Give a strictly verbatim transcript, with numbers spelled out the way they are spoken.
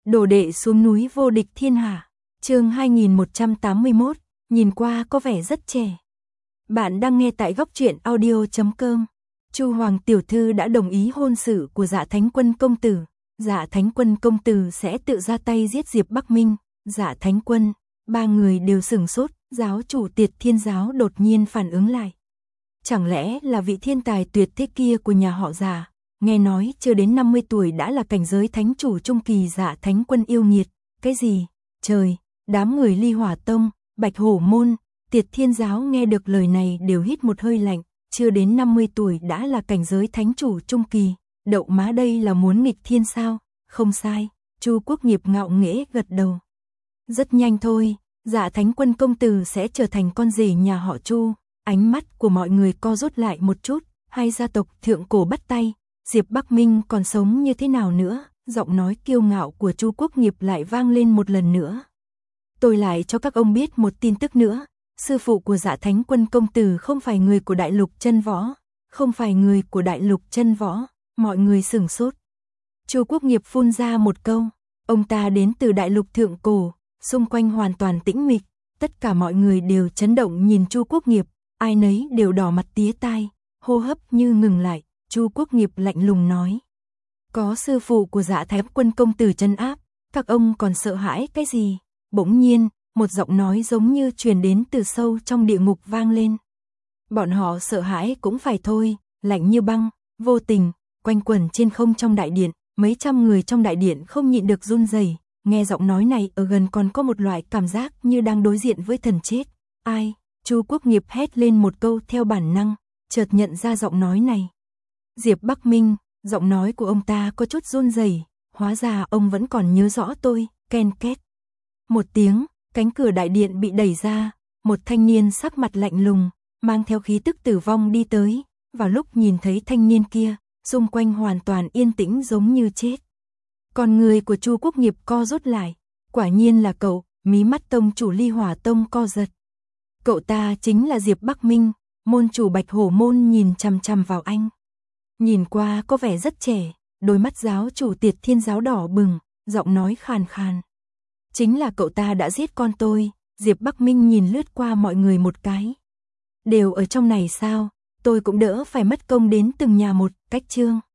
Đồ đệ xuống núi vô địch thiên hạ. Chương hai nghìn một trăm tám mươi mốt, nhìn qua có vẻ rất trẻ. Bạn đang nghe tại góc truyện audio chấm com. Chu Hoàng tiểu thư đã đồng ý hôn sự của Dạ Thánh Quân công tử. Dạ Thánh Quân công tử sẽ tự ra tay giết Diệp Bắc Minh. Dạ Thánh Quân, ba người đều sửng sốt, giáo chủ Tiệt Thiên giáo đột nhiên phản ứng lại. Chẳng lẽ là vị thiên tài tuyệt thế kia của nhà họ Dạ? Nghe nói chưa đến năm mươi tuổi đã là cảnh giới thánh chủ trung kỳ. Dạ Thánh Quân yêu nghiệt. Cái gì? Trời, đám người Ly Hỏa Tông, Bạch Hổ Môn, Tiệt Thiên giáo nghe được lời này đều hít một hơi lạnh. Chưa đến năm mươi tuổi đã là cảnh giới thánh chủ trung kỳ. Đậu má, đây là muốn nghịch thiên sao? Không sai, Chu Quốc Nghiệp ngạo nghễ gật đầu. Rất nhanh thôi, Dạ Thánh Quân công tử sẽ trở thành con rể nhà họ Chu. Ánh mắt của mọi người co rút lại một chút. Hai gia tộc thượng cổ bắt tay. Diệp Bắc Minh còn sống như thế nào nữa? Giọng nói kiêu ngạo của Chu Quốc Nghiệp lại vang lên một lần nữa. Tôi lại cho các ông biết một tin tức nữa. Sư phụ của Dạ Thánh Quân công tử không phải người của Đại Lục Chân Võ. Không phải người của Đại Lục Chân Võ. Mọi người sửng sốt. Chu Quốc Nghiệp phun ra một câu. Ông ta đến từ Đại Lục thượng cổ. Xung quanh hoàn toàn tĩnh mịch. Tất cả mọi người đều chấn động nhìn Chu Quốc Nghiệp. Ai nấy đều đỏ mặt tía tai. Hô hấp như ngừng lại. Chu Quốc Nghiệp lạnh lùng nói. Có sư phụ của Dạ Thánh Quân công tử trấn áp, các ông còn sợ hãi cái gì? Bỗng nhiên, một giọng nói giống như truyền đến từ sâu trong địa ngục vang lên. Bọn họ sợ hãi cũng phải thôi, lạnh như băng, vô tình, quanh quẩn trên không trong đại điện, mấy trăm người trong đại điện không nhịn được run rẩy. Nghe giọng nói này ở gần còn có một loại cảm giác như đang đối diện với thần chết. Ai? Chu Quốc Nghiệp hét lên một câu theo bản năng, chợt nhận ra giọng nói này. Diệp Bắc Minh, giọng nói của ông ta có chút run rẩy, hóa ra ông vẫn còn nhớ rõ tôi, ken két. Một tiếng, cánh cửa đại điện bị đẩy ra, một thanh niên sắc mặt lạnh lùng, mang theo khí tức tử vong đi tới, vào lúc nhìn thấy thanh niên kia, xung quanh hoàn toàn yên tĩnh giống như chết. Con người của Chu Quốc Nghiệp co rút lại, quả nhiên là cậu, mí mắt tông chủ Ly Hỏa Tông co giật. Cậu ta chính là Diệp Bắc Minh, môn chủ Bạch Hổ Môn nhìn chằm chằm vào anh. Nhìn qua có vẻ rất trẻ, đôi mắt giáo chủ Tiệt Thiên giáo đỏ bừng, giọng nói khàn khàn. Chính là cậu ta đã giết con tôi. Diệp Bắc Minh nhìn lướt qua mọi người một cái. Đều ở trong này sao? Tôi cũng đỡ phải mất công đến từng nhà một. Cách chương.